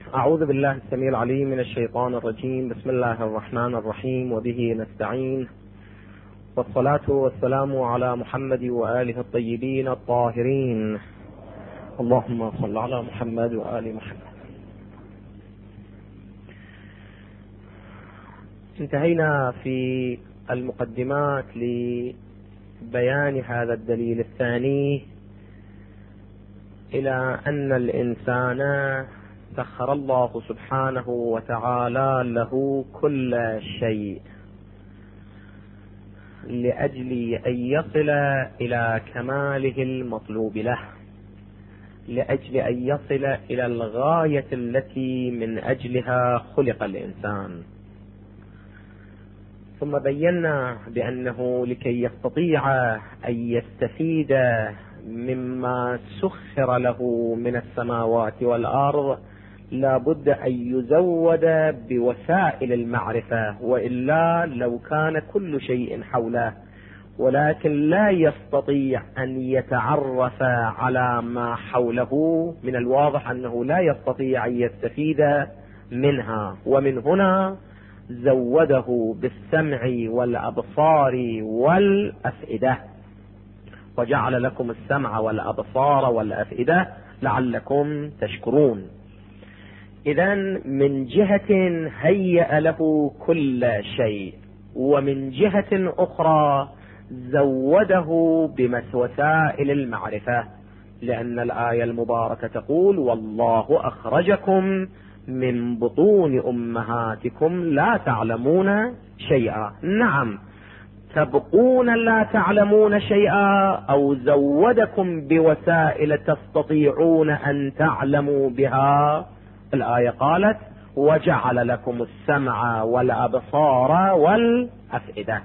أعوذ بالله السميع العليم من الشيطان الرجيم. بسم الله الرحمن الرحيم، وبه نستعين، والصلاة والسلام على محمد وآله الطيبين الطاهرين. اللهم صل على محمد وآل محمد. انتهينا في المقدمات لبيان هذا الدليل الثاني إلى أن الإنسان سخر الله سبحانه وتعالى له كل شيء لأجل أن يصل إلى كماله المطلوب له، لأجل أن يصل إلى الغاية التي من أجلها خلق الإنسان. ثم بينا بأنه لكي يستطيع أن يستفيد مما سخر له من السماوات والأرض لا بد أن يزود بوسائل المعرفة، وإلا لو كان كل شيء حوله ولكن لا يستطيع أن يتعرف على ما حوله، من الواضح أنه لا يستطيع أن يستفيد منها. ومن هنا زوده بالسمع والأبصار والأفئدة، وجعل لكم السمع والأبصار والأفئدة لعلكم تشكرون. إذن من جهة هيأ له كل شيء، ومن جهة أخرى زوده بوسائل المعرفة، لأن الآية المباركة تقول: والله أخرجكم من بطون أمهاتكم لا تعلمون شيئا. نعم، تبقون لا تعلمون شيئا، أو زودكم بوسائل تستطيعون أن تعلموا بها. الآية قالت: وجعل لكم السمع والأبصار والأفئدة.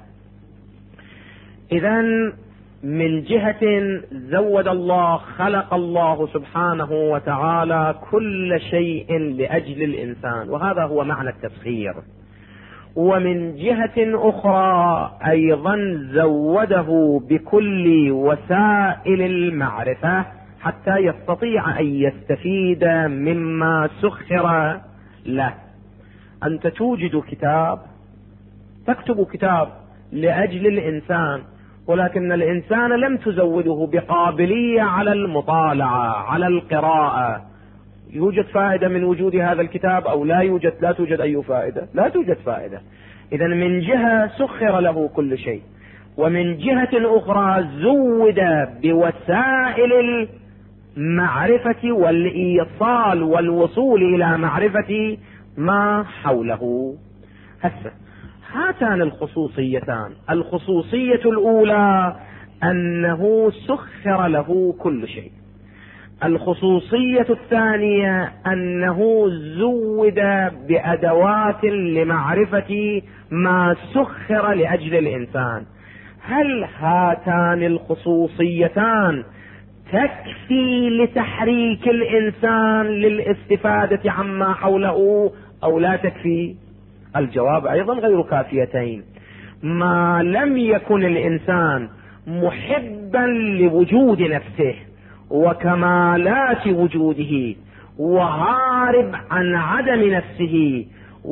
إذن من جهة زود الله، خلق الله سبحانه وتعالى كل شيء لأجل الإنسان، وهذا هو معنى التسخير. ومن جهة أخرى أيضا زوده بكل وسائل المعرفة حتى يستطيع أن يستفيد مما سخر له. أنت توجد كتاب، تكتب كتاب لأجل الإنسان، ولكن الإنسان لم تزوده بقابلية على المطالعة، على القراءة. يوجد فائدة من وجود هذا الكتاب أو لا يوجد؟ لا توجد أي فائدة، لا توجد فائدة. إذن من جهة سخر له كل شيء، ومن جهة أخرى زود بوسائل المعرفة والإيصال والوصول إلى معرفة ما حوله. هاتان الخصوصيتان: الخصوصية الأولى أنه سخر له كل شيء، الخصوصية الثانية أنه زود بأدوات لمعرفة ما سخر لأجل الإنسان. هل هاتان الخصوصيتان تكفي لتحريك الإنسان للاستفادة عما حوله أو لا تكفي؟ الجواب أيضا غير كافيتين. ما لم يكن الإنسان محبا لوجود نفسه وكمالات وجوده، وعارب عن عدم نفسه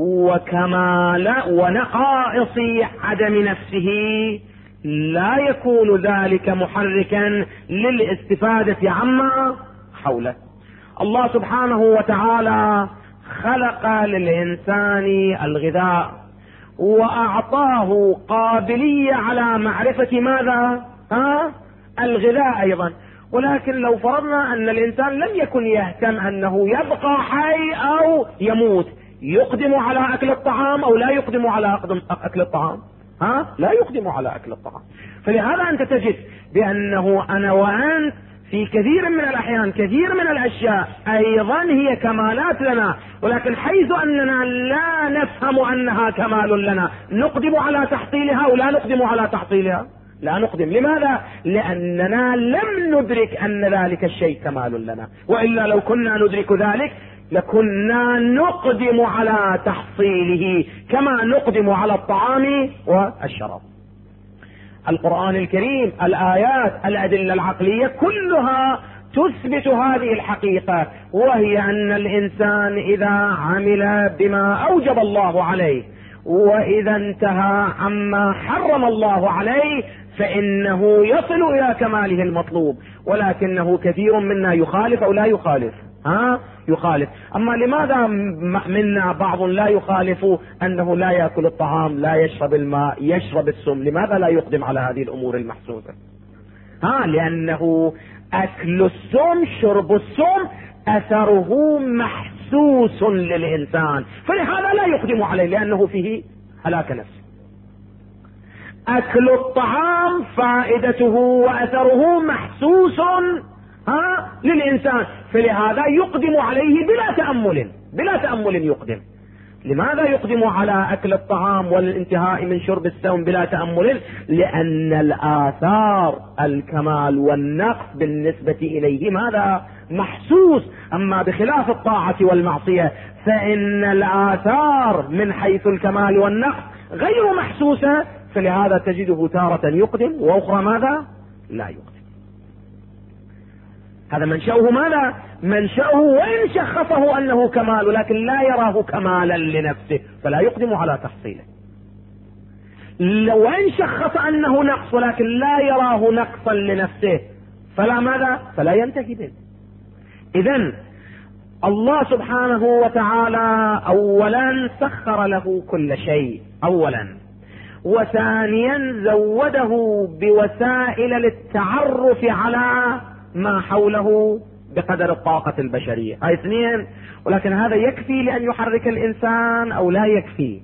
ونقائص عدم نفسه، لا يكون ذلك محركا للاستفادة عما حوله. الله سبحانه وتعالى خلق للإنسان الغذاء، وأعطاه قابلية على معرفة ماذا؟ الغذاء أيضا. ولكن لو فرضنا أن الإنسان لم يكن يهتم أنه يبقى حي أو يموت، يقدم على أكل الطعام أو لا يقدم على أكل الطعام؟ لا يقدم على أكل الطعام. فلهذا أنت تجد بأنه أنا وأنت في كثير من الأحيان، كثير من الأشياء أيضا هي كمالات لنا، ولكن حيث أننا لا نفهم أنها كمال لنا، نقدم على تحصيلها أو لا نقدم على تحصيلها؟ لا نقدم. لماذا؟ لأننا لم ندرك أن ذلك الشيء كمال لنا، وإلا لو كنا ندرك ذلك لكنا نقدم على تحصيله كما نقدم على الطعام والشراب. القرآن الكريم، الآيات، الأدلة العقلية كلها تثبت هذه الحقيقة، وهي أن الإنسان إذا عمل بما أوجب الله عليه وإذا انتهى عما حرم الله عليه فإنه يصل إلى كماله المطلوب. ولكنه كثير منا يخالف أو لا يخالف؟ يخالف. أما لماذا منا بعض لا يخالف أنه لا يأكل الطعام، لا يشرب الماء، يشرب السم؟ لماذا لا يقدم على هذه الأمور المحسوسة؟ لأنه أكل السم، شرب السم، أثره محسوس للإنسان، فلهذا لا يقدم عليه لأنه فيه هلاك نفسه. أكل الطعام فائدته وأثره محسوس للإنسان، فلهذا يقدم عليه بلا تأمل يقدم. لماذا يقدم على أكل الطعام والانتهاء من شرب السم بلا تأمل؟ لأن الآثار الكمال والنقص بالنسبة إليه ماذا؟ محسوس. أما بخلاف الطاعة والمعصية فإن الآثار من حيث الكمال والنقص غير محسوسة، فلهذا تجده تارة يقدم وأخرى ماذا؟ لا يقدم. هذا منشأه ماذا؟ منشأه وإن شخصه أنه كمال ولكن لا يراه كمالا لنفسه فلا يقدم على تحصيله. وإن شخص أنه نقص ولكن لا يراه نقصا لنفسه فلا ماذا؟ فلا ينتهي به. إذن الله سبحانه وتعالى أولا سخر له كل شيء أولا، وثانيا زوده بوسائل للتعرف على ما حوله بقدر الطاقة البشرية. هاي اثنين. ولكن هذا يكفي لأن يحرك الإنسان أو لا يكفي؟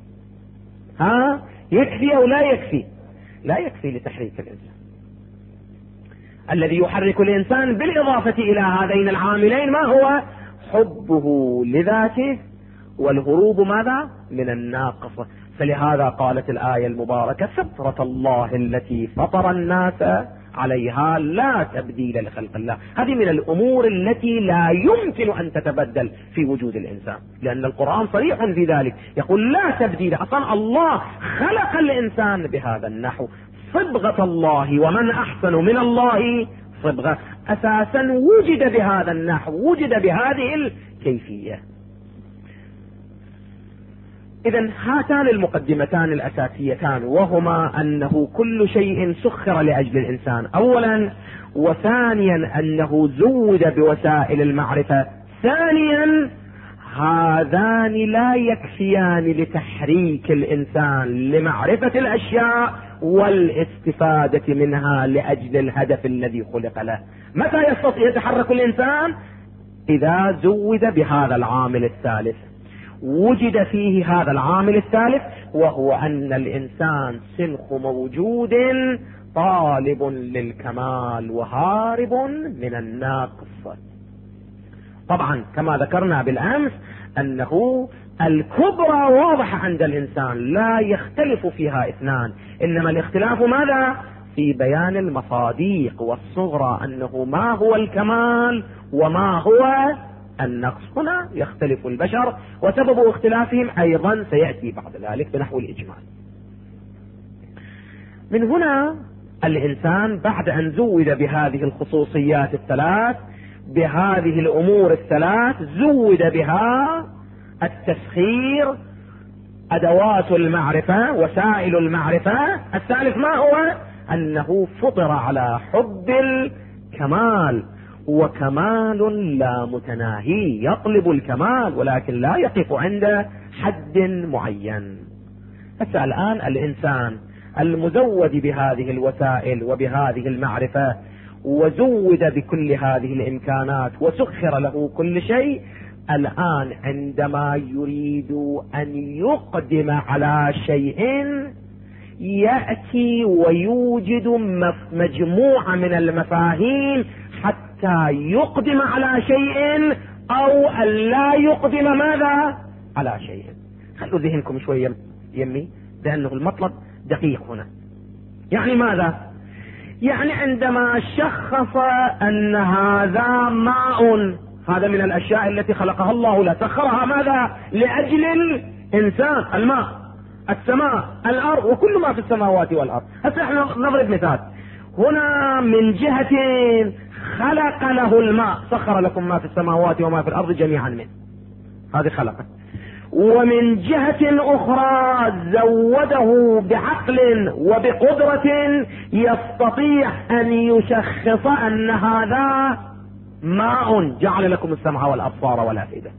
يكفي أو لا يكفي؟ لا يكفي لتحريك الإنسان. الذي يحرك الإنسان بالإضافة إلى هذين العاملين ما هو؟ حبه لذاته والهروب ماذا؟ من الناقص. فلهذا قالت الآية المباركة: فطرة الله التي فطر الناس عليها لا تبديل لخلق الله. هذه من الأمور التي لا يمكن أن تتبدل في وجود الإنسان، لأن القرآن صريح في ذلك، يقول لا تبديل. أصلا الله خلق الإنسان بهذا النحو، صبغة الله، ومن أحسن من الله صبغة. أساسا وجد بهذا النحو، وجد بهذه الكيفية. إذن هاتان المقدمتان الأساسيتان، وهما أنه كل شيء سخر لأجل الإنسان أولا، وثانيا أنه زود بوسائل المعرفة ثانيا. هذان لا يكفيان لتحريك الإنسان لمعرفة الأشياء والاستفادة منها لأجل الهدف الذي خلق له. متى يستطيع يتحرك الإنسان؟ إذا زود بهذا العامل الثالث، وجد فيه هذا العامل الثالث، وهو أن الإنسان سنخ موجود طالب للكمال وهارب من الناقص. طبعا كما ذكرنا بالأمس أنه الكبرى واضحة عند الإنسان، لا يختلف فيها اثنان، إنما الاختلاف ماذا؟ في بيان المصاديق، والصغرى أنه ما هو الكمال وما هو النقص. هنا يختلف البشر، وسبب اختلافهم أيضا سيأتي بعد ذلك بنحو الإجمال. من هنا الإنسان بعد أن زود بهذه الخصوصيات الثلاث، بهذه الأمور الثلاث، زود بها التسخير، أدوات المعرفة، وسائل المعرفة. الثالث ما هو؟ أنه فطر على حب الكمال، وكمال لا متناهي، يطلب الكمال ولكن لا يقف عند حد معين. بس الآن الإنسان المزود بهذه الوسائل وبهذه المعرفة، وزود بكل هذه الإمكانات، وسخر له كل شيء، الآن عندما يريد أن يقدم على شيء يأتي ويوجد مجموعة من المفاهيم حتى يقدم على شيء أو أن لا يقدم ماذا؟ على شيء. خلوا ذهنكم شوية يمي، لأنه المطلب دقيق هنا. يعني ماذا؟ يعني عندما شخص أن هذا ماء، هذا من الأشياء التي خلقها الله، لا سخرها ماذا؟ لأجل الإنسان. الماء، السماء، الأرض، وكل ما في السماوات والأرض. هسه احنا نضرب مثال. هنا من جهة خلق له الماء، سخر لكم ما في السماوات وما في الأرض جميعا منه، هذه خلقه. ومن جهة أخرى زوده بعقل وبقدرة يستطيع أن يشخص أن هذا ماء، جعل لكم السمع والأبصار والأفئدة.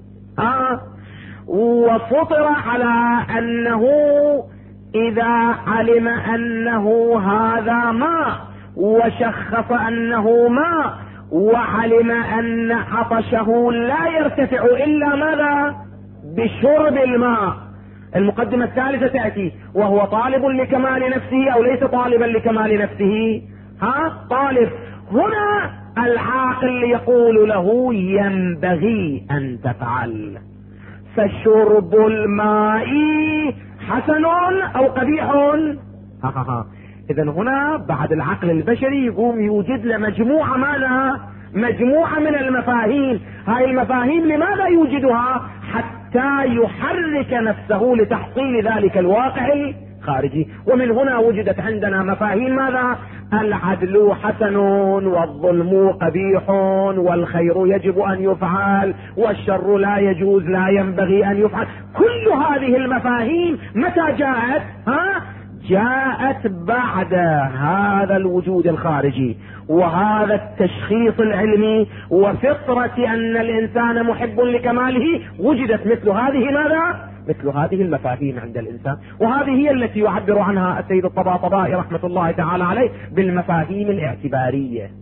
وفطر على أنه إذا علم أنه هذا ماء وشخص أنه ماء وعلم أن عطشه لا يرتفع إلا ماذا؟ بشرب الماء. المقدمة الثالثة تأتي، وهو طالب لكمال نفسه أو ليس طالبا لكمال نفسه؟ طالب. هنا العاقل يقول له ينبغي أن تفعل. فشرب الماء حسن أو قبيح؟ إذن هنا بعد العقل البشري يقوم يوجد له مجموعة ماذا؟ مجموعة من المفاهيم. هاي المفاهيم لماذا يوجدها؟ حتى يحرك نفسه لتحصيل ذلك الواقع الخارجي. ومن هنا وجدت عندنا مفاهيم ماذا؟ العدل حسن، والظلم قبيح، والخير يجب أن يفعل، والشر لا يجوز لا ينبغي أن يفعل. كل هذه المفاهيم متى جاءت؟ جاءت بعد هذا الوجود الخارجي وهذا التشخيص العلمي وفطرة أن الإنسان محب لكماله. وجدت مثل هذه ماذا؟ مثل هذه المفاهيم عند الإنسان، وهذه هي التي يعبر عنها السيد الطباطبائي رحمة الله تعالى عليه بالمفاهيم الاعتبارية،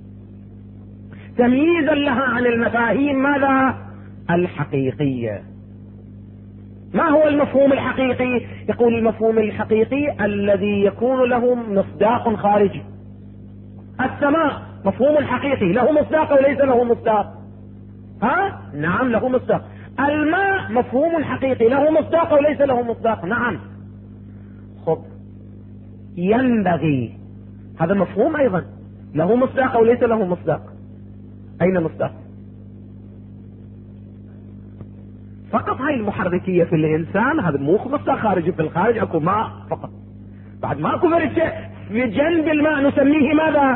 تمييزا لها عن المفاهيم ماذا؟ الحقيقية. ما هو المفهوم الحقيقي؟ يقول المفهوم الحقيقي الذي يكون له مصداق خارجي. السماء مفهوم حقيقي، له مصداق وليس له مصداق؟ نعم له مصداق. الماء مفهوم حقيقي، له مصداق وليس له مصداق؟ نعم. خب ينبغي، هذا مفهوم ايضا، له مصداق وليس له مصداق؟ اين مصداق؟ فقط هاي المحركية في الانسان، هذا مو مصداق خارجي، في الخارج اكو ماء فقط. بعد ماكو شيء في جنب الماء نسميه ماذا؟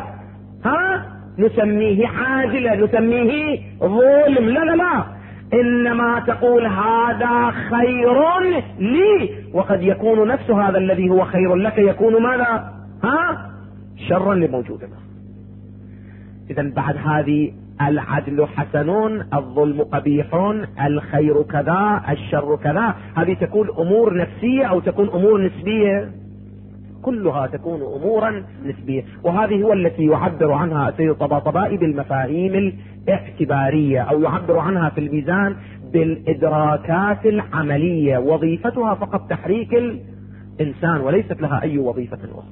نسميه عاجلة، نسميه ظلم. لا لا لا، انما تقول هذا خير لي، وقد يكون نفس هذا الذي هو خير لك يكون ماذا؟ شرا لموجود له. اذا بعد هذه العدل حسن، الظلم قبيح، الخير كذا، الشر كذا، هذه تكون امور نفسية او تكون امور نسبية؟ كلها تكون امورا نسبية. وهذه هو التي يعبر عنها السيد الطباطبائي بالمفاهيم الاعتبارية، او يعبر عنها في الميزان بالادراكات العملية، وظيفتها فقط تحريك الانسان وليست لها اي وظيفة اخرى.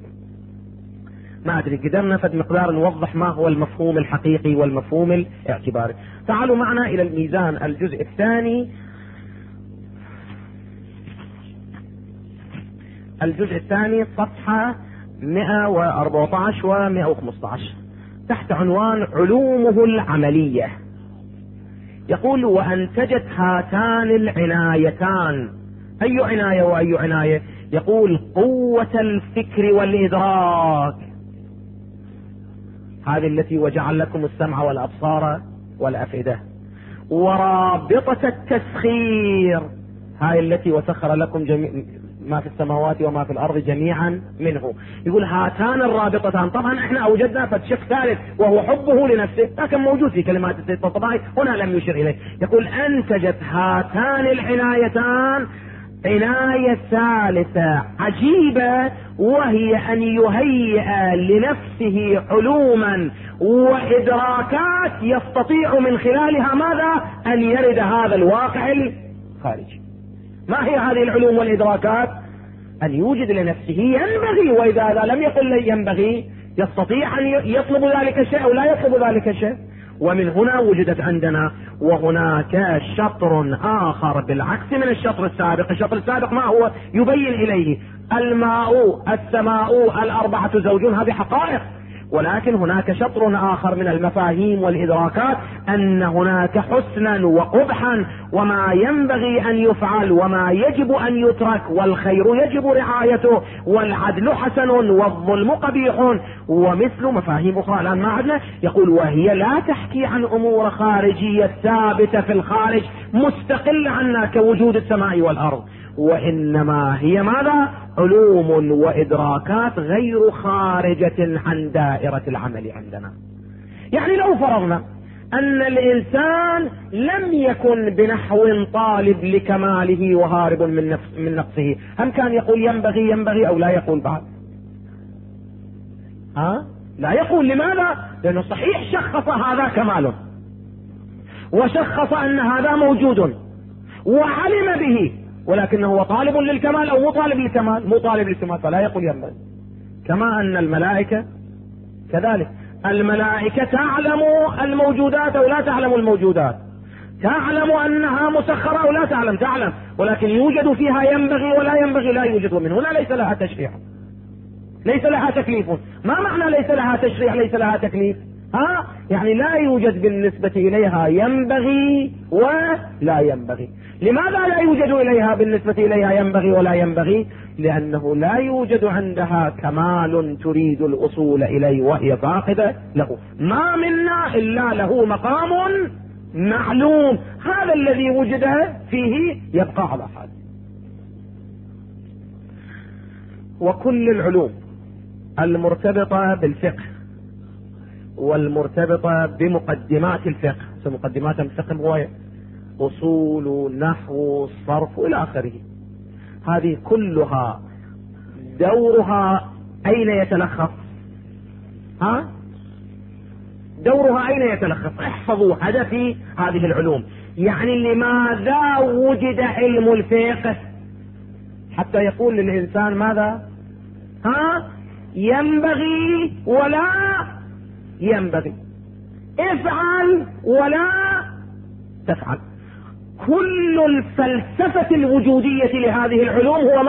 ما ادري قدرنا فد مقدار نوضح ما هو المفهوم الحقيقي والمفهوم الاعتباري. تعالوا معنا الى الميزان الجزء الثاني، الجزء الثاني صفحة 114 و 115 تحت عنوان علومه العملية. يقول وأنتجت هاتان العنايتان. أي عناية وأي عناية؟ يقول قوة الفكر والإدراك، هذه التي وجعل لكم السمع والأبصار والأفئدة، ورابطة التسخير، هاي التي وسخر لكم ما في السماوات وما في الأرض جميعا منه. يقول هاتان الرابطتان. طبعا احنا اوجدنا فتشق ثالث وهو حبه لنفسه، لكن موجود في كلمات السيد الطباطبائي، هنا لم يشر اليه. يقول انتجت هاتان العنايتان عناية ثالثة عجيبة، وهي ان يهيئ لنفسه علوما وادراكات يستطيع من خلالها ماذا؟ ان يرد هذا الواقع الخارجي. ما هي هذه العلوم والإدراكات؟ أن يوجد لنفسه ينبغي، وإذا لم يقل ينبغي يستطيع أن يطلب ذلك الشيء أو لا يطلب ذلك الشيء. ومن هنا وجدت عندنا وهناك شطر آخر بالعكس من الشطر السابق. الشطر السابق ما هو؟ يبين إليه الماء، السماء، الأربعة زوجون، هذه حقائق. ولكن هناك شطر آخر من المفاهيم والإدراكات، أن هناك حسنا وقبحا، وما ينبغي أن يفعل وما يجب أن يترك، والخير يجب رعايته، والعدل حسن والظلم قبيح، ومثل مفاهيم أخرى الآن ما عدنا. يقول وهي لا تحكي عن أمور خارجية ثابتة في الخارج مستقلة عنا كوجود السماء والأرض، وإنما هي ماذا؟ علوم وإدراكات غير خارجة عن دائرة العمل عندنا. يعني لو فرضنا أن الإنسان لم يكن بنحو طالب لكماله وهارب من نقصه، هم كان يقول ينبغي أو لا يقول بعد؟ لا يقول. لماذا؟ لأنه صحيح شخص هذا كمال، وشخص أن هذا موجود وعلم به، ولكنه هو طالب للكمال أو مو طالب للكمال؟ مو طالب للكمال، فلا يقول ينبغي. كما أن الملائكة كذلك، الملائكة تعلم الموجودات أو لا تعلم الموجودات، تعلم أنها مسخرة أو لا تعلم، ولكن يوجد فيها ينبغي ولا ينبغي، لا يوجد. من هنا ليس لها تشريع، ليس لها تكليف. ما معنى ليس لها تشريع ليس لها تكليف؟ يعني لا يوجد بالنسبة إليها ينبغي ولا ينبغي. لماذا لا يوجد إليها بالنسبة إليها ينبغي ولا ينبغي؟ لأنه لا يوجد عندها كمال تريد الأصول إليه وهي فاقدة له. ما منا إلا له مقام معلوم، هذا الذي وجد فيه يبقى على حاله. وكل العلوم المرتبطة بالفقه والمرتبطة بمقدمات الفقه، مقدمات الفقه هو أصول نحو صرف إلى آخره، هذه كلها دورها أين يتلخص؟ دورها أين يتلخص؟ احفظوا هدفي هذه العلوم. يعني لماذا وجد علم الفقه؟ حتى يقول للإنسان ماذا؟ ينبغي ولا ينبغي، افعل ولا تفعل. كل الفلسفة الوجودية لهذه العلوم هو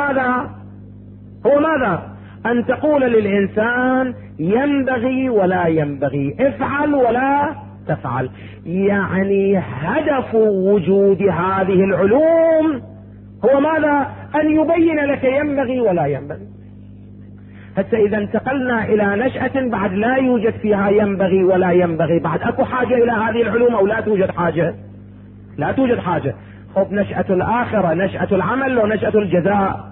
ماذا؟ أن تقول للإنسان ينبغي ولا ينبغي، افعل ولا تفعل. يعني هدف وجود هذه العلوم هو ماذا؟ أن يبين لك ينبغي ولا ينبغي. حتى إذا انتقلنا إلى نشأة بعد لا يوجد فيها ينبغي ولا ينبغي، بعد أكو حاجة إلى هذه العلوم أو لا توجد حاجة؟ لا توجد حاجة. خب نشأة الآخرة، نشأة العمل ونشأة الجزاء.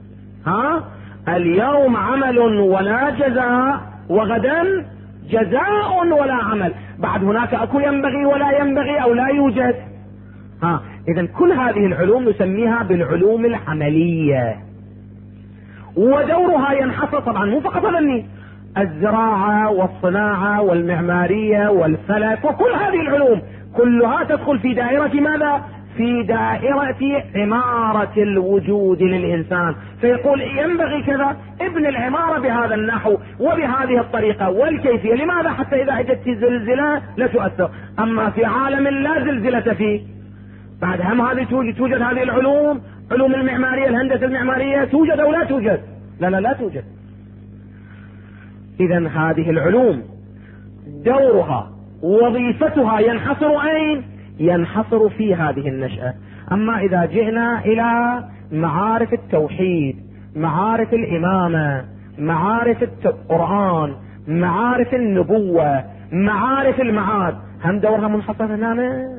اليوم عمل ولا جزاء، وغدا جزاء ولا عمل. بعد هناك أكو ينبغي ولا ينبغي أو لا يوجد؟ إذا كل هذه العلوم نسميها بالعلوم العملية، ودورها ينحصر طبعا مو فقط ظني، الزراعة والصناعة والمعمارية والفلك وكل هذه العلوم كلها تدخل في دائرة ماذا؟ في دائرة عمارة الوجود للإنسان. فيقول ينبغي كذا، ابن العمارة بهذا النحو وبهذه الطريقة والكيفية. لماذا؟ حتى إذا أجت زلزلة لا تؤثر. أما في عالم لا زلزلة فيه، بعد هم هذه توجد هذه العلوم، علوم المعمارية، الهندسة المعمارية، توجد أو لا توجد؟ لا توجد. إذن هذه العلوم دورها وظيفتها ينحصر أين؟ ينحصر في هذه النشأة. أما إذا جئنا إلى معارف التوحيد، معارف الإمامة، معارف القرآن، معارف النبوة، معارف المعاد، هم دورها منحصر هنا؟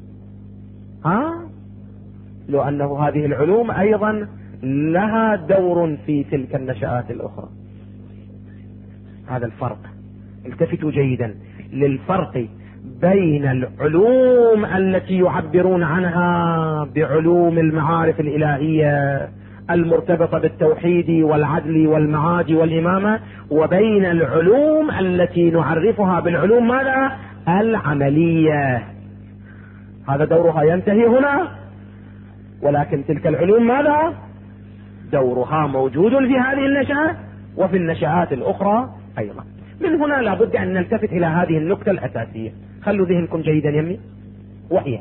لو أنه هذه العلوم أيضا لها دور في تلك النشآت الأخرى. هذا الفرق، التفتوا جيدا للفرق بين العلوم التي يعبرون عنها بعلوم المعارف الإلهية المرتبطة بالتوحيد والعدل والمعاد والإمامة، وبين العلوم التي نعرفها بالعلوم ماذا؟ العملية. هذا دورها ينتهي هنا، ولكن تلك العلوم ماذا؟ دورها موجود في هذه النشأة وفي النشآت الأخرى أيضا. من هنا لابد أن نلتفت إلى هذه النقطة الأساسية. خلوا ذهنكم جيدا يمي، وهي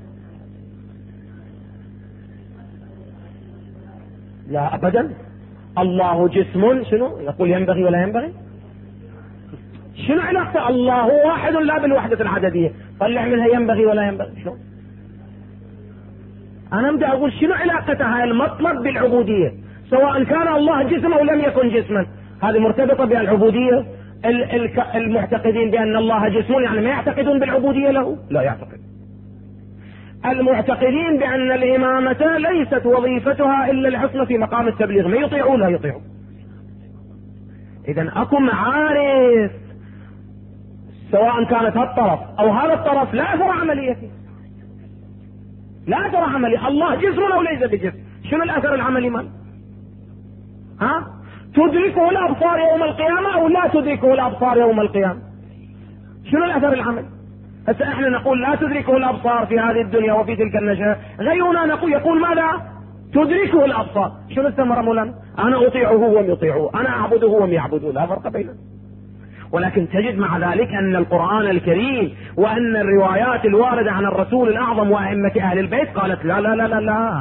لا أبدا الله جسم شنو يقول ينبغي ولا ينبغي؟ شنو علاقة الله واحد لا بالوحدة العددية، طلع منها ينبغي ولا ينبغي شلون؟ أنا بدي أقول شنو علاقة هاي المطلب بالعبودية، سواء كان الله جسم أو لم يكن جسما، هذه مرتبطة بالعبودية. المعتقدين بأن الله جسم يعني ما يعتقدون بالعبودية له، لا يعتقد. المعتقدين بأن الإمامة ليست وظيفتها إلا العصمة في مقام التبليغ، ما يطيعون لا يطيعون. إذن أكو معارف سواء كانت هالطرف أو هذا الطرف لا أثر عملية فيه، لا أثر عملي. الله جسم أو ليس بجسم، شنو الأثر العملي مال؟ تدركه الأبصار يوم القيامة أو لا تدركه الأبصار يوم القيامة؟ شنو الأثر العملي؟ هسه احنا نقول لا تدركه الأبصار في هذه الدنيا وفي تلك النشأة، غيرنا يقول ماذا؟ تدركه الأبصار. شنو الثمرة مولانا؟ أنا أطيعه وهم يطيعوه، أنا أعبده وهم يعبدون، لا فرق بينهم. ولكن تجد مع ذلك أن القرآن الكريم وأن الروايات الواردة عن الرسول الأعظم وأئمة أهل البيت قالت لا لا لا لا لا،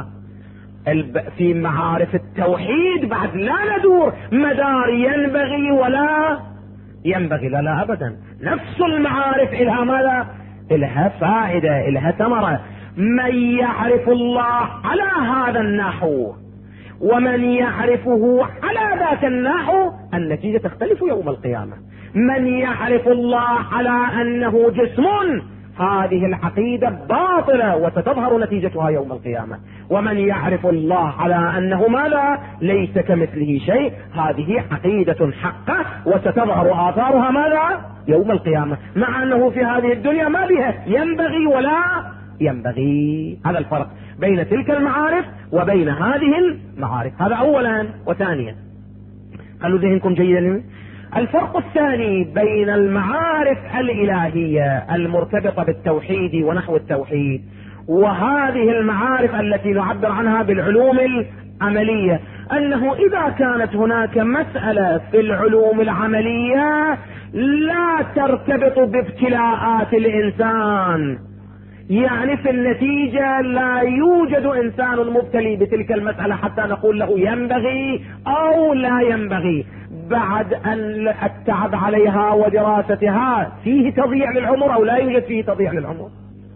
في معارف التوحيد بعد لا ندور مدار ينبغي ولا ينبغي، لا لا أبدا. نفس المعارف إلها ماذا؟ إلها فائدة، إلها ثمرة. من يعرف الله على هذا النحو ومن يعرفه على ذاك النحو النتيجة تختلف يوم القيامة. من يعرف الله على أنه جسم هذه العقيدة باطلة وستظهر نتيجتها يوم القيامة، ومن يعرف الله على أنه ماذا؟ ليس كمثله شيء، هذه عقيدة حقة وستظهر آثارها ماذا؟ يوم القيامة، مع أنه في هذه الدنيا ما بها ينبغي ولا ينبغي. هذا الفرق بين تلك المعارف وبين هذه المعارف، هذا أولا. وثانيا خلوا ذهنكم جيدا، الفرق الثاني بين المعارف الإلهية المرتبطة بالتوحيد ونحو التوحيد وهذه المعارف التي نعبر عنها بالعلوم العملية، أنه إذا كانت هناك مسألة في العلوم العملية لا ترتبط بابتلاءات الإنسان، يعني في النتيجة لا يوجد إنسان مبتلي بتلك المسألة حتى نقول له ينبغي أو لا ينبغي، بعد أن التعب عليها ودراستها فيه تضييع للعمر أو لا يوجد فيه تضييع للعمر.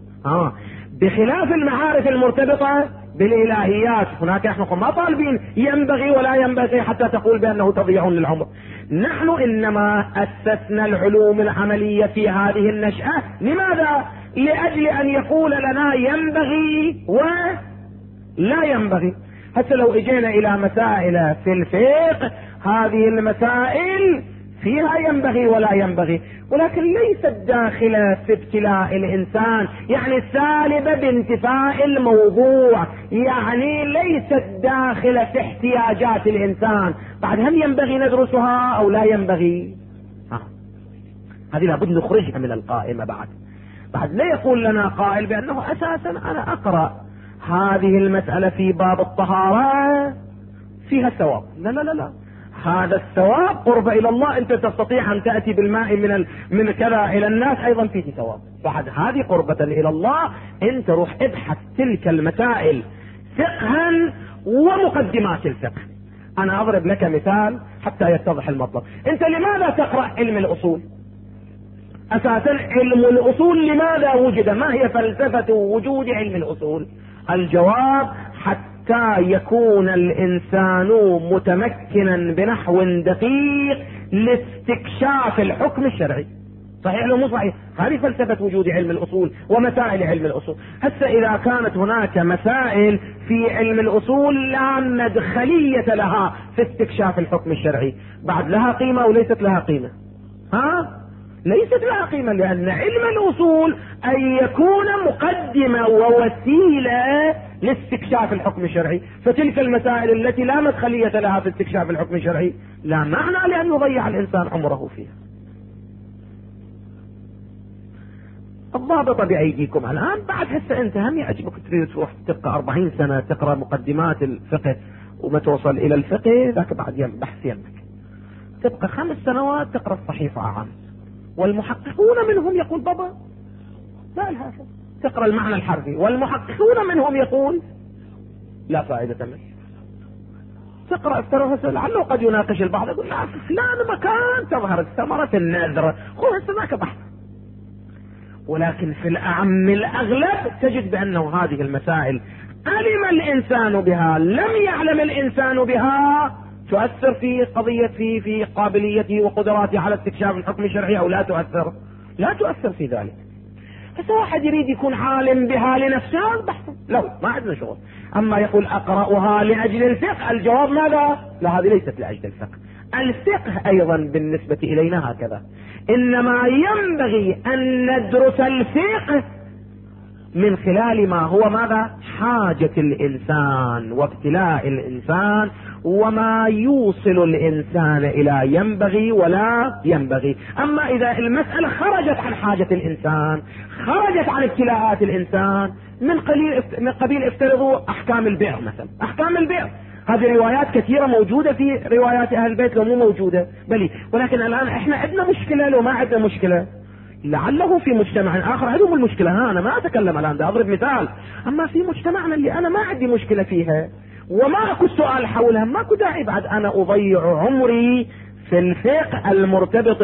بخلاف المعارف المرتبطة بالإلهيات، هناك نحن ما طالبين ينبغي ولا ينبغي حتى تقول بأنه تضييع للعمر. نحن إنما أسسنا العلوم العملية في هذه النشأة، لماذا؟ لأجل أن يقول لنا ينبغي ولا ينبغي. حتى لو اجينا إلى مسائل في الفقه، هذه المسائل فيها ينبغي ولا ينبغي، ولكن ليست داخلة في ابتلاء الإنسان، يعني سالبة بانتفاء الموضوع، يعني ليست داخلة في احتياجات الإنسان. بعد هل ينبغي ندرسها أو لا ينبغي؟ هذه لابد نخرجها من القائمة. بعد لا يقول لنا قائل بأنه أساسا أنا أقرأ هذه المسألة في باب الطهارة فيها ثواب، لا لا لا لا، هذا الثواب قرب إلى الله، أنت تستطيع أن تأتي بالماء من كذا إلى الناس أيضا فيه ثواب، بعد هذه قربة إلى الله. أنت روح ابحث تلك المسائل فقها ومقدمات الفقه. أنا أضرب لك مثال حتى يتضح المطلب. أنت لماذا تقرأ علم الأصول؟ أساسا علم الأصول لماذا وجد؟ ما هي فلسفة وجود علم الأصول؟ الجواب حتى يكون الإنسان متمكنا بنحو دقيق لاستكشاف الحكم الشرعي. صحيح لو مو صحيح؟ هذه فلسفة وجود علم الأصول ومسائل علم الأصول. هسه إذا كانت هناك مسائل في علم الأصول لا مدخلية لها في استكشاف الحكم الشرعي، بعد لها قيمة وليست لها قيمة؟ ليست لها قيمة، لأن علم الأصول أن يكون مقدمة ووسيلة لاستكشاف الحكم الشرعي، فتلك المسائل التي لا مدخلية لها في استكشاف الحكم الشرعي لا معنى لأن يضيع الإنسان عمره فيها. الضابطة بأيديكم الآن. بعد هسه أنت هم يعجبك تريد تروح تبقى 40 سنة تقرأ مقدمات الفقه وما توصل إلى الفقه، ذاك بعد بحث يمك تبقى 5 سنوات تقرأ الصحيفة عام، والمحققون منهم يقول بابا لا الهافظ، تقرأ المعنى الحرفي، والمحققون منهم يقول لا فائدة منه. تقرأ افترض لعله قد يناقش البعض يقول لا في فلان مكان تظهر ثمرة النذر، خذ هناك بحث. ولكن في الأعم الأغلب تجد بأنه هذه المسائل علم الإنسان بها لم يعلم الإنسان بها، تؤثر في قضية في قابليته وقدراته على استكشاف الحكم الشرعي أو لا تؤثر؟ لا تؤثر في ذلك. فواحد يريد يكون عالم بها لنفسه بحث لو ما عندنا شغل. أما يقول أقرأها لأجل الفقه، الجواب ماذا؟ لا، هذه ليست لأجل الفقه. الفقه أيضا بالنسبة إلينا هكذا، إنما ينبغي أن ندرس الفقه من خلال ما هو ماذا؟ حاجة الإنسان وابتلاء الإنسان وما يوصل الإنسان إلى ينبغي ولا ينبغي. أما إذا المسألة خرجت عن حاجة الإنسان، خرجت عن ابتلاءات الإنسان، من قبيل افترضوا أحكام البيع مثلا. أحكام البيع هذه روايات كثيرة موجودة في روايات أهل البيت لو مو موجودة بلي، ولكن الآن احنا عندنا مشكلة لو ما عندنا مشكلة. لعله في مجتمع آخر عندهم المشكلة، أنا ما أتكلم الآن، ده أضرب مثال. أما في مجتمعنا اللي أنا ما عندي مشكلة فيها وما أكو سؤال حولها، ما أكو داعي بعد أنا أضيع عمري في الفقه المرتبط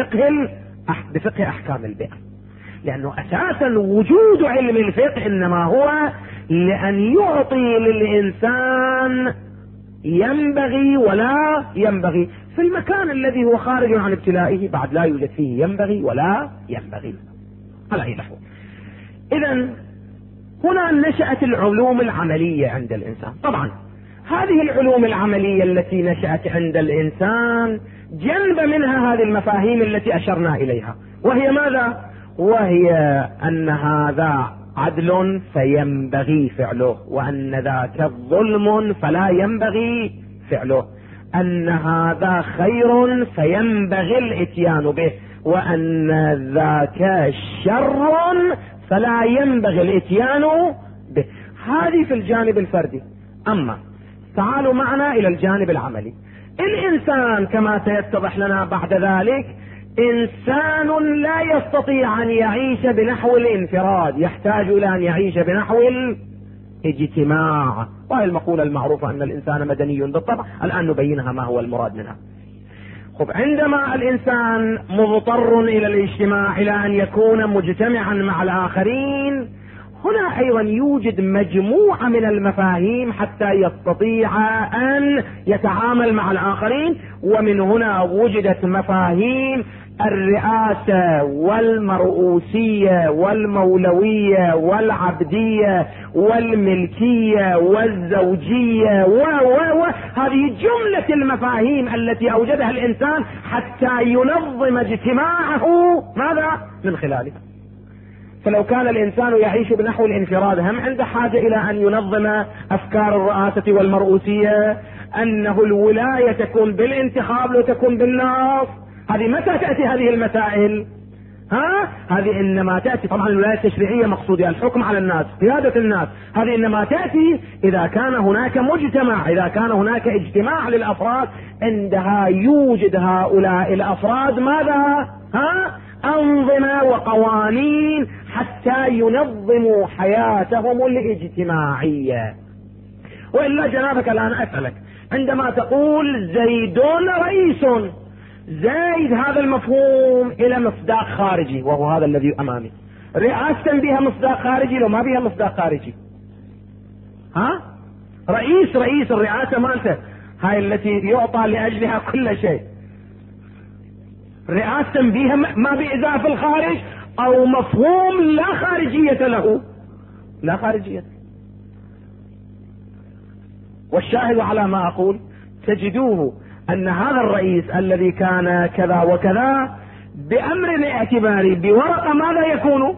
بفقه أحكام البيع. لأنه أساسا وجود علم الفقه إنما هو لأن يعطي للإنسان ينبغي ولا ينبغي في المكان الذي هو خارج عن ابتلائه، بعد لا يوجد فيه ينبغي ولا ينبغي على أي نحو. إذن هنا نشأت العلوم العملية عند الإنسان. طبعا هذه العلوم العملية التي نشأت عند الإنسان جنب منها هذه المفاهيم التي أشرنا إليها، وهي ماذا؟ وهي أن هذا عدل فينبغي فعله، وأن ذاك ظلم فلا ينبغي فعله، أن هذا خير فينبغي الاتيان به، وأن ذاك شر فلا ينبغي الاتيان به. هذه في الجانب الفردي. أما تعالوا معنا إلى الجانب العملي. الإنسان كما سيتضح لنا بعد ذلك إنسان لا يستطيع أن يعيش بنحو الانفراد، يحتاج إلى أن يعيش بنحو الاجتماع. وهي المقولة المعروفة أن الإنسان مدني بالطبع، الآن نبينها ما هو المراد منها. عندما الإنسان مضطر إلى الاجتماع، إلى أن يكون مجتمعا مع الآخرين، هنا أيضا يوجد مجموعة من المفاهيم حتى يستطيع أن يتعامل مع الآخرين. ومن هنا وجدت مفاهيم الرئاسة والمرؤوسية والمولوية والعبدية والملكية والزوجية هذه جملة المفاهيم التي أوجدها الإنسان حتى ينظم اجتماعه ماذا؟ من خلاله. فلو كان الإنسان يعيش بنحو الانفراد، هم عنده حاجة إلى أن ينظم أفكار الرئاسة والمرؤوسية، أنه الولاية تكون بالانتخاب لو تكون بالنص. هذه متى تأتي هذه المسائل؟ هذه إنما تأتي، طبعا الولاية التشريعية مقصودها الحكم على الناس، قيادة الناس، هذه إنما تأتي إذا كان هناك مجتمع، إذا كان هناك اجتماع للأفراد، عندها يوجد هؤلاء الأفراد ماذا؟ أنظمة وقوانين حتى ينظموا حياتهم الاجتماعية. وإلا جنابك الآن أسألك، عندما تقول زيد رئيس، زيد هذا المفهوم إلى مصداق خارجي وهو هذا الذي أمامي. رئاسة بها مصداق خارجي لو ما بها مصداق خارجي؟ رئيس الرئاسة مالته هاي التي يعطى لأجلها كل شيء، رئاسة بها ما بإضافة الخارج أو مفهوم لا خارجية له، لا خارجية. والشاهد على ما أقول تجدوه أن هذا الرئيس الذي كان كذا وكذا بأمر اعتباري بورقة ماذا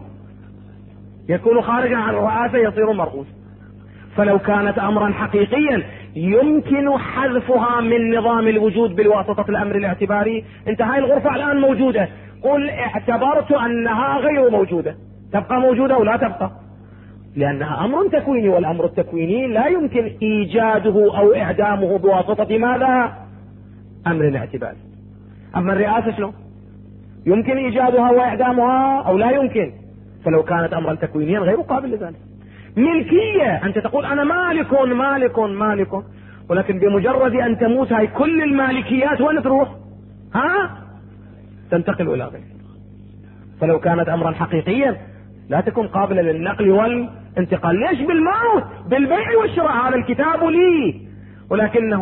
يكون خارجا عن الرئاسة، يصير مرؤوس. فلو كانت أمرا حقيقيا يمكن حذفها من نظام الوجود بالواسطة الأمر الاعتباري، انت هاي الغرفة الآن موجودة، قل اعتبرت أنها غير موجودة، تبقى موجودة أو لا تبقى؟ لأنها أمر تكويني، والأمر التكويني لا يمكن إيجاده أو إعدامه بواسطة ماذا؟ أمر الاعتباري. أما الرئاسة شلون؟ يمكن إيجادها وإعدامها أو لا يمكن؟ فلو كانت أمرا تكوينيا غير قابل لذلك. ملكية، أنت تقول أنا مالك، ولكن بمجرد ان تموت هاي كل المالكيات وين تروح؟ تنتقل الى غيره. فلو كانت امرا حقيقيا لا تكون قابلة للنقل والانتقال. ليش؟ بالموت، بالبيع والشراء. هذا الكتاب لي، ولكنه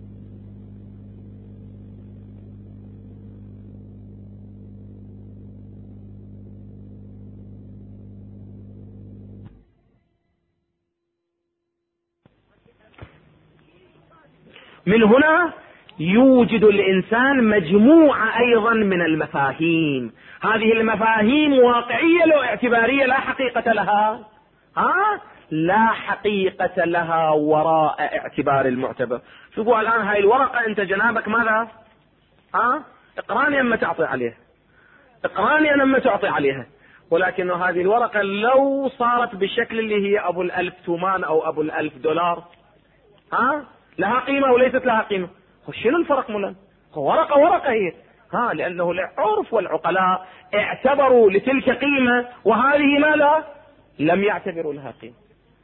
من هنا يوجد الإنسان مجموعة أيضا من المفاهيم. هذه المفاهيم واقعية لو اعتبارية، لا حقيقة لها، لا حقيقة لها وراء اعتبار المعتبر. شوفوا الآن هاي الورقة أنت جنابك ماذا؟ اقراني أما تعطي عليها، اقراني أنا أما تعطي عليها. ولكن هذه الورقة لو صارت بالشكل اللي هي أبو الألف تومان أو أبو الألف دولار، لها قيمة وليست لها قيمة. شنو الفرق مولانا؟ ورقة هي، لأنه العرف والعقلاء اعتبروا لتلك قيمة وهذه ما لا لم يعتبروا لها قيمة.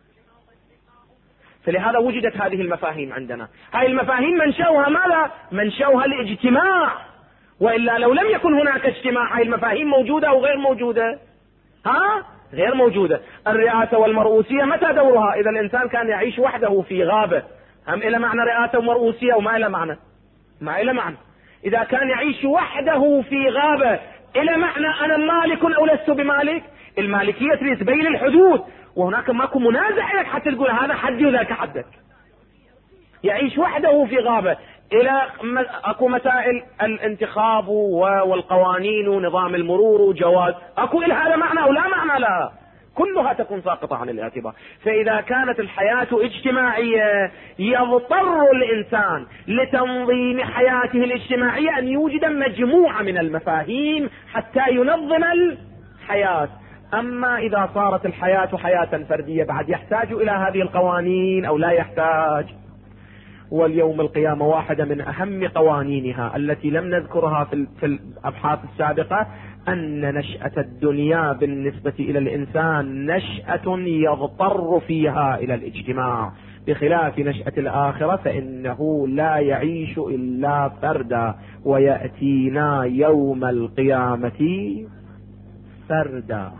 فلهذا وجدت هذه المفاهيم عندنا. هذه المفاهيم منشأها ماذا؟ منشأها الاجتماع، وإلا لو لم يكن هناك اجتماع هذه المفاهيم موجودة أو غير موجودة؟ غير موجودة. الرئاسة والمرؤوسية متى دورها؟ إذا الإنسان كان يعيش وحده في غابة، هم إلى معنى رئاسة ومرؤوسية وما إلى معنى؟ ما إلى معنى. إذا كان يعيش وحده في غابة إلى معنى أنا مالك أو لست بمالك؟ المالكية تريد تبين الحدود، وهناك ماكو منازع لك حتى تقول هذا حدي وذاك حدك. يعيش وحده في غابة إلى أكو مسائل الانتخاب والقوانين ونظام المرور وجواز، أكو إلى هذا معنى أو لا معنى لها، كلها تكون ساقطة عن الاعتبار. فإذا كانت الحياة اجتماعية يضطر الإنسان لتنظيم حياته الاجتماعية أن يوجد مجموعة من المفاهيم حتى ينظم الحياة. أما إذا صارت الحياة حياة فردية بعد يحتاج إلى هذه القوانين أو لا يحتاج؟ واليوم القيامة واحدة من أهم قوانينها التي لم نذكرها في الأبحاث السابقة أن نشأة الدنيا بالنسبة إلى الإنسان نشأة يضطر فيها إلى الاجتماع، بخلاف نشأة الآخرة فإنه لا يعيش إلا فردا، ويأتينا يوم القيامة فردا.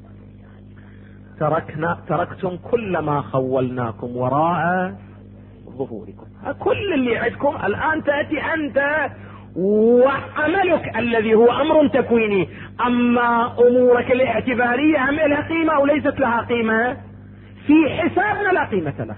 تركتم كل ما خولناكم وراء ظهوركم. كل اللي عندكم الآن تأتي أنت وعملك الذي هو أمر تكويني. أما أمورك الاعتبارية هم لها قيمة أو ليست لها قيمة؟ في حسابنا لا قيمة لها.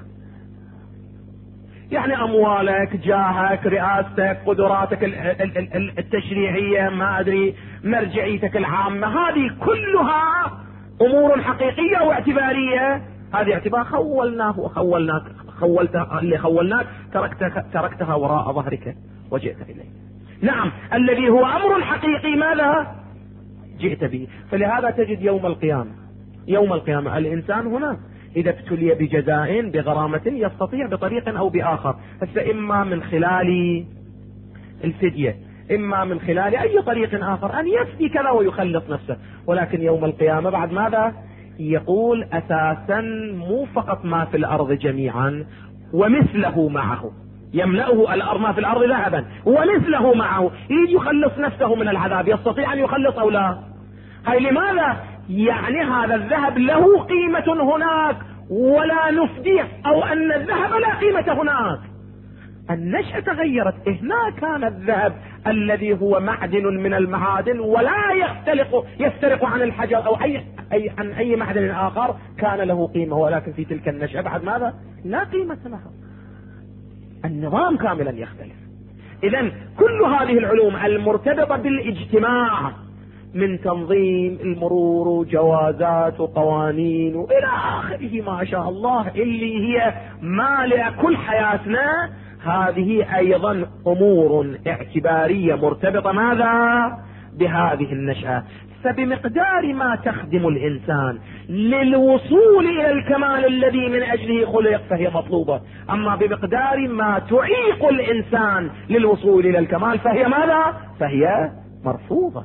يعني أموالك، جاهك، رئاستك، قدراتك التشريعية، ما أدري مرجعيتك العامة، هذه كلها أمور حقيقية واعتبارية. هذه اعتبار خولناه وخولناك، خولتها اللي خولناك تركتها وراء ظهرك وجئت إليه. نعم، الذي هو أمر حقيقي ماذا جئت به. فلهذا تجد يوم القيامة الإنسان هنا إذا ابتلي بجزاء بغرامة يستطيع بطريق أو بآخر، فإما من خلال الفدية، إما من خلال أي طريق آخر أن يفدي كذا ويخلص نفسه. ولكن يوم القيامة بعد ماذا يقول؟ أساسا مو فقط ما في الأرض جميعا ومثله معه، يملأه الأرض ما في الأرض ذهبا ومثله معه، يجي يخلص نفسه من العذاب. يستطيع أن يخلص أو لا؟ هاي لماذا؟ يعني هذا الذهب له قيمة هناك ولا نفديه، أو أن الذهب لا قيمة هناك. النشأة تغيرت. هنا كان الذهب الذي هو معدن من المعادن ولا يفترق عن الحجر أو عن أي معدن آخر، كان له قيمة. ولكن في تلك النشأة بعد ماذا؟ لا قيمة لها. النظام كاملا يختلف. إذن كل هذه العلوم المرتبطة بالاجتماع من تنظيم المرور وجوازات وقوانين وإلى آخره ما شاء الله اللي هي مالئة كل حياتنا، هذه أيضا أمور اعتبارية مرتبطة ماذا؟ بهذه النشأة. فبمقدار ما تخدم الإنسان للوصول إلى الكمال الذي من أجله خلق فهي مطلوبة، أما بمقدار ما تعيق الإنسان للوصول إلى الكمال فهي ماذا؟ فهي مرفوضة.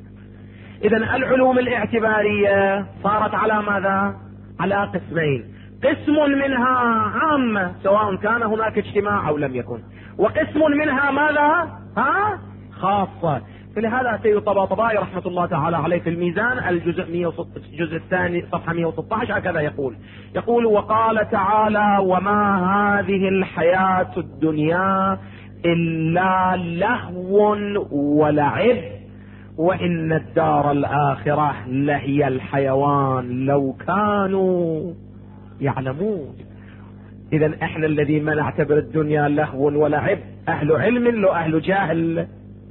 إذن العلوم الاعتبارية صارت على ماذا؟ على قسمين. قسم منها عامة سواء كان هناك اجتماع او لم يكن، وقسم منها ماذا؟ خاصة. فلهذا سيد الطباطبائي رحمة الله تعالى عليه في الميزان الجزء الثاني صفحة 116 هكذا يقول وقال تعالى وما هذه الحياة الدنيا إلا لهو ولعب وإن الدار الآخرة لهي الحيوان لو كانوا يعلمون. إذا احنا الذي ما نعتبر الدنيا لهو ولعب أهل علم لو أهل جاهل؟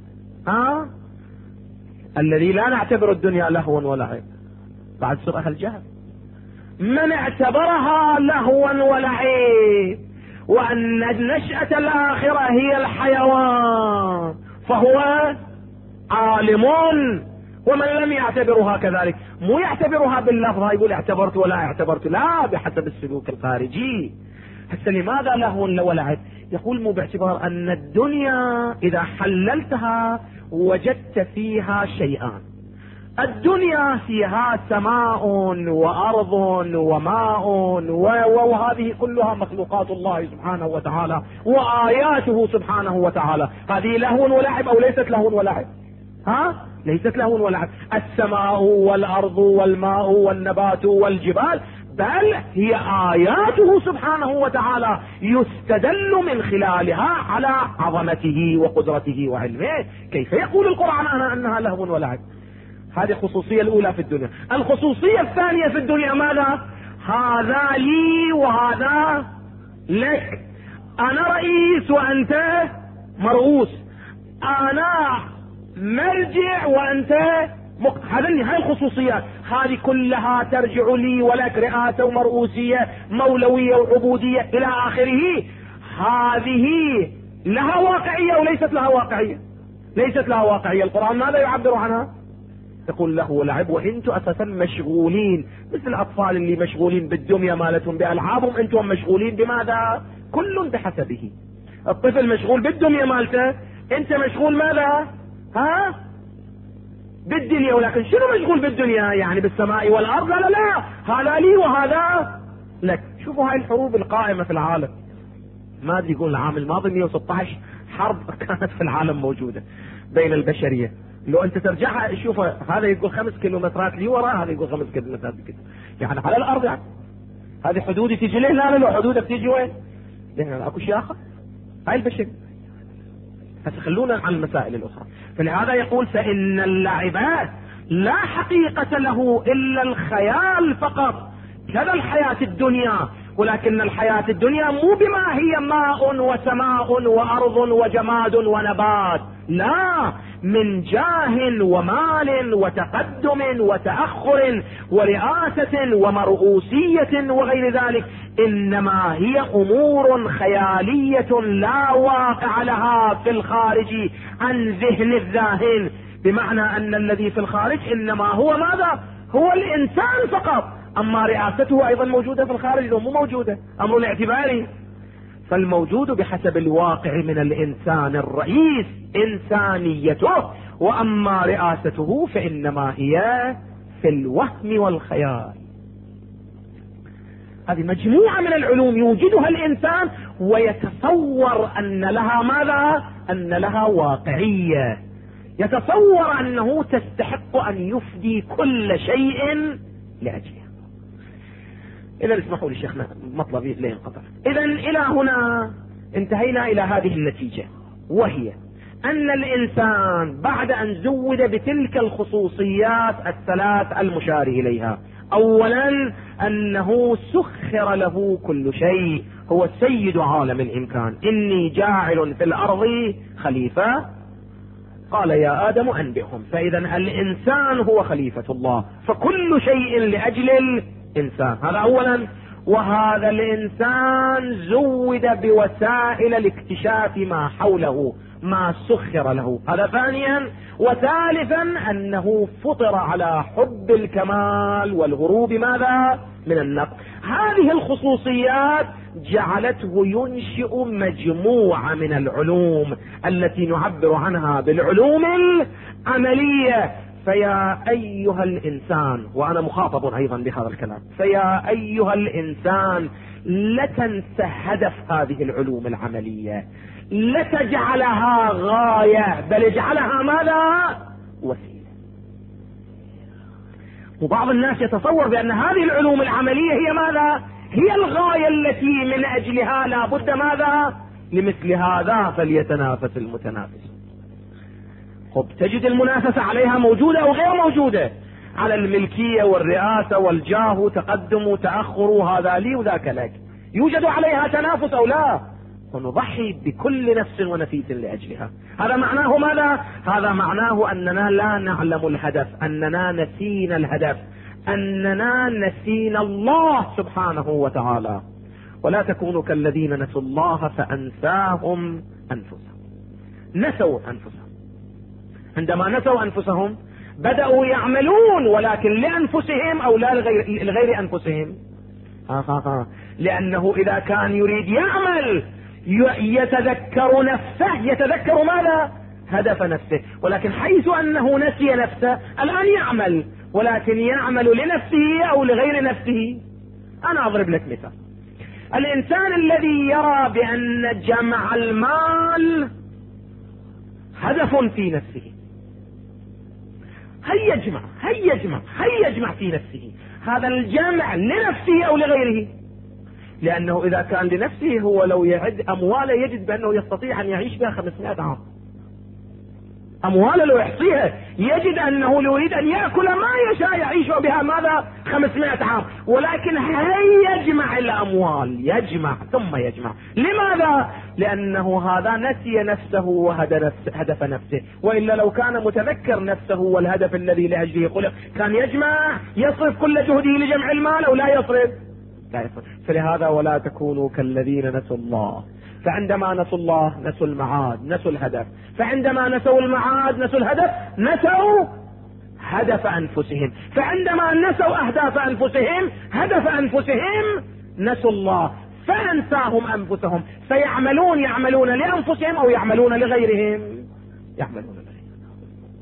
الذي لا نعتبر الدنيا لهوا ولعب بعد صار أهل جهل. من اعتبرها لهوا ولعب وأن نشأة الآخرة هي الحيوان فهو عالم، ومن لم يعتبرها كذلك مو يعتبرها باللفظ يقول اعتبرت ولا اعتبرت، لا بحسب السلوك الخارجي. هسه لماذا لهو ولعب؟ يقول مو باعتبار أن الدنيا إذا حللتها وجدت فيها شيئان. الدنيا فيها سماء وأرض وماء وهذه كلها مخلوقات الله سبحانه وتعالى وآياته سبحانه وتعالى. هذه لهو ولعب أو ليست لهو ولعب؟ ليست لهو ولعب. السماء والأرض والماء والنبات والجبال بل هي آياته سبحانه وتعالى يستدل من خلالها على عظمته وقدرته وعلمه. كيف يقول القرآن أنها لهو ولعب؟ هذه الخصوصية الأولى في الدنيا. الخصوصية الثانية في الدنيا ماذا؟ هذا لي وهذا لك، أنا رئيس وأنت مرؤوس، أنا مرجع وأنت هذه الخصوصيات، هذه كلها ترجع لي ولك، رئاسة ومرؤوسية مولوية وعبودية إلى آخره. هذه لها واقعية وليست لها واقعية؟ ليست لها واقعية. القرآن ماذا يعبر عنها؟ يقول له ولعب وانتم اساسا مشغولين مثل الاطفال اللي مشغولين بالدنيا مالتهم بالعابهم، انتم مشغولين بماذا؟ كل بحسبه. الطفل مشغول بالدنيا مالته، انت مشغول ماذا؟ بالدنيا. ولكن شنو مشغول بالدنيا؟ يعني بالسماء والارض؟ لا لا لا، هذا لي وهذا لك. شوفوا هاي الحروب القائمة في العالم، ما ادري يقول العام الماضي 116 حرب كانت في العالم موجودة بين البشرية. لو انت ترجعها شوف هذا يقول 5 كيلومترات لي وراء، هذا يقول 5 كيلومترات كده، يعني على الارض. يعني هذه حدودي تيجي ليه؟ لا لا، لو حدودك تيجي وين؟ لان اكو شيء اخر. هاي البشر. خلونا عن المسائل الاخرى. فلهذا يقول فان اللعب لا حقيقة له الا الخيال فقط، كذا الحياة الدنيا. ولكن الحياة الدنيا مو بما هي ماء وسماء وارض وجماد ونبات، لا، من جاه ومال وتقدم وتأخر ورئاسة ومرؤوسية وغير ذلك، انما هي امور خيالية لا واقع لها في الخارج عن ذهن الذاهن. بمعنى ان الذي في الخارج انما هو ماذا؟ هو الانسان فقط، اما رئاسته ايضا موجودة في الخارج ومو موجودة، امر الاعتباري. فالموجود بحسب الواقع من الانسان الرئيس انسانيته، واما رئاسته فانما هي في الوهم والخيال. هذه مجموعة من العلوم يوجدها الانسان ويتصور ان لها ماذا؟ ان لها واقعية، يتصور انه تستحق ان يفدي كل شيء لاجلها. اذا اسمحوا لي شيخنا مطلبي لا ينقطع. اذا الى هنا انتهينا الى هذه النتيجة، وهي ان الانسان بعد ان زود بتلك الخصوصيات الثلاث المشار اليها، اولا انه سخر له كل شيء، هو سيد عالم الامكان. اني جاعل في الارض خليفة، قال يا آدم أنبئهم. فإذا الإنسان هو خليفة الله، فكل شيء لأجل الإنسان، هذا أولا. وهذا الإنسان زود بوسائل لاكتشاف ما حوله، ما سخر له، هذا ثانيا. وثالثا أنه فطر على حب الكمال والهروب ماذا؟ من النقص. هذه الخصوصيات جعلته ينشئ مجموعة من العلوم التي نعبر عنها بالعلوم العملية. فيا أيها الإنسان، وأنا مخاطب أيضا بهذا الكلام، فيا أيها الإنسان لا تنس هدف هذه العلوم العملية، لا تجعلها غاية، بل اجعلها ماذا؟ وسيلة. وبعض الناس يتصور بأن هذه العلوم العملية هي ماذا؟ هي الغاية التي من أجلها لا بد ماذا؟ لمثل هذا فليتنافس المتنافسون. خب تجد المنافسة عليها موجودة أو غير موجودة، على الملكية والرئاسة والجاه وتقدم وتأخر، هذا لي وذاك لك، يوجد عليها تنافس أو لا؟ ونضحي بكل نفس ونفيس لأجلها. هذا معناه ماذا؟ هذا معناه أننا لا نعلم الهدف، أننا نسينا الهدف، أننا نسينا الله سبحانه وتعالى. ولا تكونوا كالذين نسوا الله فأنساهم أنفسهم. نسوا أنفسهم، عندما نسوا أنفسهم بدأوا يعملون، ولكن لأنفسهم أو لا لغير أنفسهم. لأنه إذا كان يريد يعمل يتذكر نفسه، يتذكر ماذا؟ هدف نفسه. ولكن حيث أنه نسي نفسه الآن يعمل، ولكن يعمل لنفسه أو لغير نفسه. أنا أضرب لك مثال. الإنسان الذي يرى بأن جمع المال هدف في نفسه، هيا يجمع في نفسه، هذا الجمع لنفسه أو لغيره؟ لأنه إذا كان لنفسه هو لو يعد أمواله يجد بأنه يستطيع أن يعيش بها 500 عام. أمواله لو يحصيها يجد أنه لو يريد أن يأكل ما يشاء يعيش بها ماذا؟ 500 عام. ولكن هيا يجمع الأموال، يجمع ثم يجمع. لماذا؟ لأنه هذا نسي نفسه وهدف نفسه. وإلا لو كان متذكر نفسه والهدف الذي لأجله خلق كان يجمع، يصرف كل جهده لجمع المال أو لا يصرف؟ لا يصرف. فلهذا ولا تكونوا كالذين نسوا الله. فعندما نسوا الله نسوا المعاد، نسوا الهدف. فعندما نسوا المعاد نسوا الهدف، نسوا هدف أنفسهم. فعندما نسوا أهداف أنفسهم، هدف أنفسهم، نسوا الله فأنساهم أنفسهم. فيعملون لأنفسهم أو يعملون لغيرهم؟ يعملون لغيرهم.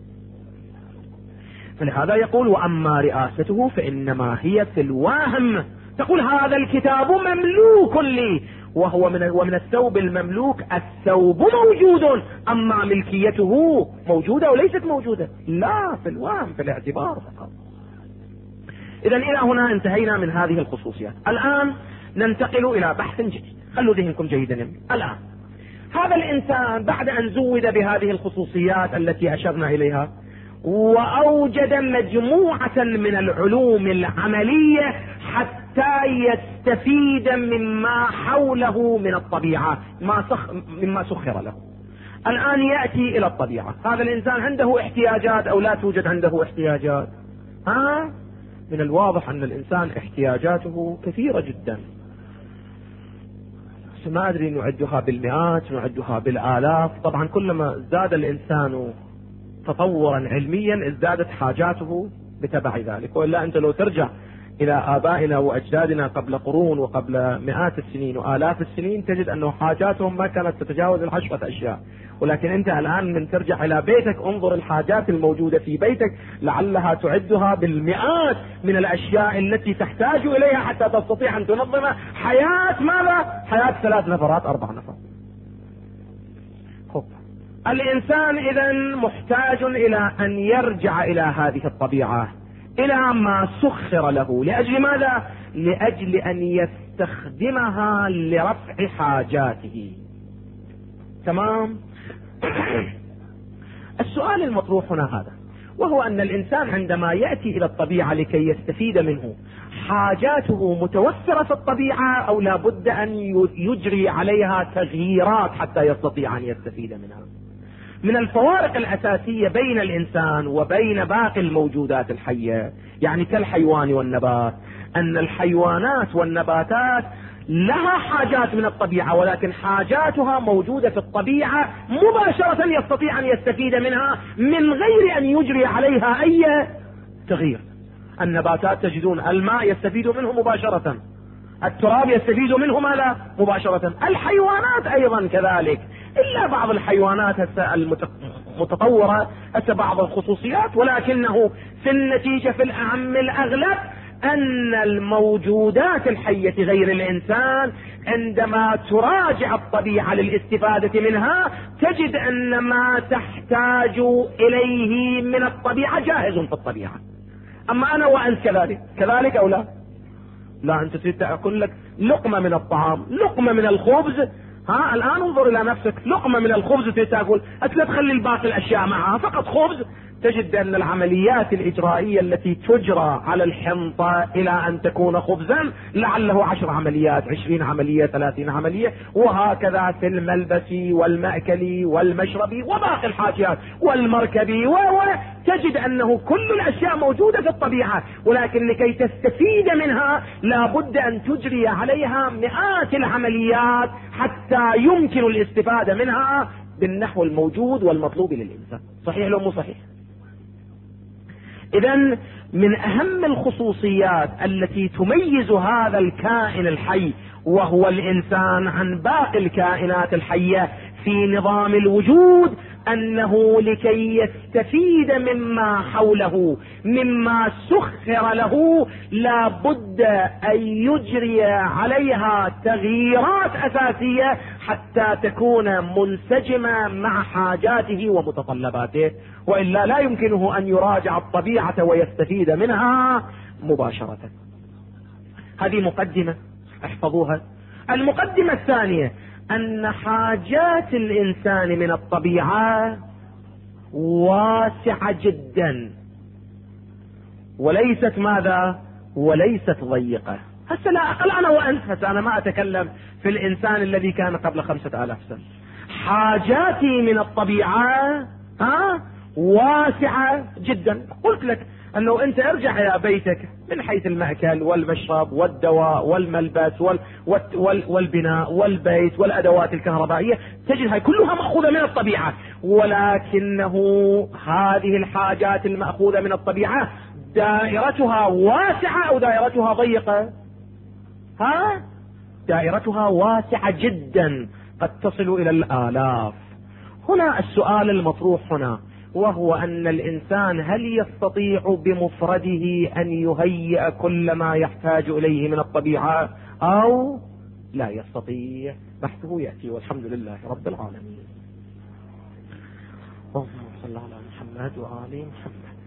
فلهذا يقول وأما رئاسته فإنما هي في الوهم. تقول هذا الكتاب مملوك لي، ومن الثوب المملوك الثوب موجود، أما ملكيته موجودة وليست موجودة؟ لا، في الوهم، في الاعتبار فقط. إذن إلى هنا انتهينا من هذه الخصوصيات. الآن ننتقل إلى بحث جديد. خلوا ذهنكم جيدا. الآن هذا الإنسان بعد أن زود بهذه الخصوصيات التي أشرنا إليها وأوجد مجموعة من العلوم العملية حتى يستفيد مما حوله من الطبيعة مما سخر له. الآن يأتي إلى الطبيعة. هذا الإنسان عنده احتياجات أو لا توجد عنده احتياجات؟ من الواضح أن الإنسان احتياجاته كثيرة جدا، ما أدري نعدها بالمئات نعدها بالآلاف. طبعا كلما ازداد الإنسان تطورا علميا ازدادت حاجاته بتبع ذلك. وإلا أنت لو ترجع إلى آبائنا وأجدادنا قبل قرون وقبل مئات السنين وآلاف السنين تجد أنه حاجاتهم ما كانت تتجاوز 10 أشياء. ولكن أنت الآن من ترجع إلى بيتك انظر الحاجات الموجودة في بيتك لعلها تعدها بالمئات من الأشياء التي تحتاج إليها حتى تستطيع أن تنظم حياة ماذا؟ حياة 3 نفرات 4 نفر. الإنسان إذن محتاج إلى أن يرجع إلى هذه الطبيعة، إلى ما سخر له. لأجل ماذا؟ لأجل أن يستخدمها لرفع حاجاته. تمام؟ السؤال المطروح هنا هذا، وهو أن الإنسان عندما يأتي إلى الطبيعة لكي يستفيد منه، حاجاته متوفرة في الطبيعة أو لا بد أن يجري عليها تغييرات حتى يستطيع أن يستفيد منها؟ من الفوارق الأساسية بين الإنسان وبين باقي الموجودات الحية، يعني كالحيوان والنبات، أن الحيوانات والنباتات لها حاجات من الطبيعة، ولكن حاجاتها موجودة في الطبيعة مباشرة، يستطيع أن يستفيد منها من غير أن يجري عليها أي تغيير. النباتات تجدون الماء يستفيد منه مباشرة، التراب يستفيد منه ماذا؟ مباشرة. الحيوانات أيضا كذلك، إلا بعض الحيوانات المتطورة بعض الخصوصيات، ولكنه في النتيجة في الأعم الأغلب أن الموجودات الحية غير الإنسان عندما تراجع الطبيعة للاستفادة منها تجد أن ما تحتاج إليه من الطبيعة جاهز في الطبيعة. أما أنا وأنت كذلك أو لا؟ لا، أنت تريد تأكل لك لقمة من الطعام، لقمة من الخبز. الآن انظر إلى نفسك، لقمة من الخبز تريد تأكل، لا تخلي الباقي الأشياء معها، فقط خبز. تجد أن العمليات الإجرائية التي تجرى على الحنطة إلى أن تكون خبزا لعله 10 عمليات، 20 عملية، 30 عملية، وهكذا في الملبس والمأكل والمشرب وباقي الحاجات والمركب تجد أنه كل الأشياء موجودة في الطبيعة، ولكن لكي تستفيد منها لابد أن تجري عليها مئات العمليات حتى يمكن الاستفادة منها بالنحو الموجود والمطلوب للإنسان. صحيح لو مو صحيح؟ إذن من أهم الخصوصيات التي تميز هذا الكائن الحي وهو الإنسان عن باقي الكائنات الحية في نظام الوجود أنه لكي يستفيد مما حوله مما سخر له لا بد أن يجري عليها تغييرات أساسية حتى تكون منسجمة مع حاجاته ومتطلباته، وإلا لا يمكنه أن يراجع الطبيعة ويستفيد منها مباشرة. هذه مقدمة احفظوها. المقدمة الثانية أن حاجات الإنسان من الطبيعة واسعة جدا، وليست ماذا؟ وليست ضيقة. هسه لا أقل أنا وأنت، هسه أنا ما أتكلم في الإنسان الذي كان قبل 5000 سنة. حاجاتي من الطبيعة واسعة جدا. قلت لك أنه أنت ارجع إلى بيتك من حيث المأكل والمشرب والدواء والملبس والبناء والبيت والأدوات الكهربائية، تجد هاي كلها مأخوذة من الطبيعة، ولكنه هذه الحاجات المأخوذة من الطبيعة دائرتها واسعة أو دائرتها ضيقة؟ دائرتها واسعة جدا، قد تصل إلى الآلاف. هنا السؤال المطروح هنا وهو أن الإنسان هل يستطيع بمفرده أن يهيئ كل ما يحتاج إليه من الطبيعة أو لا يستطيع؟ بحثه يأتي، والحمد لله رب العالمين. اللهم صل على محمد وآل محمد.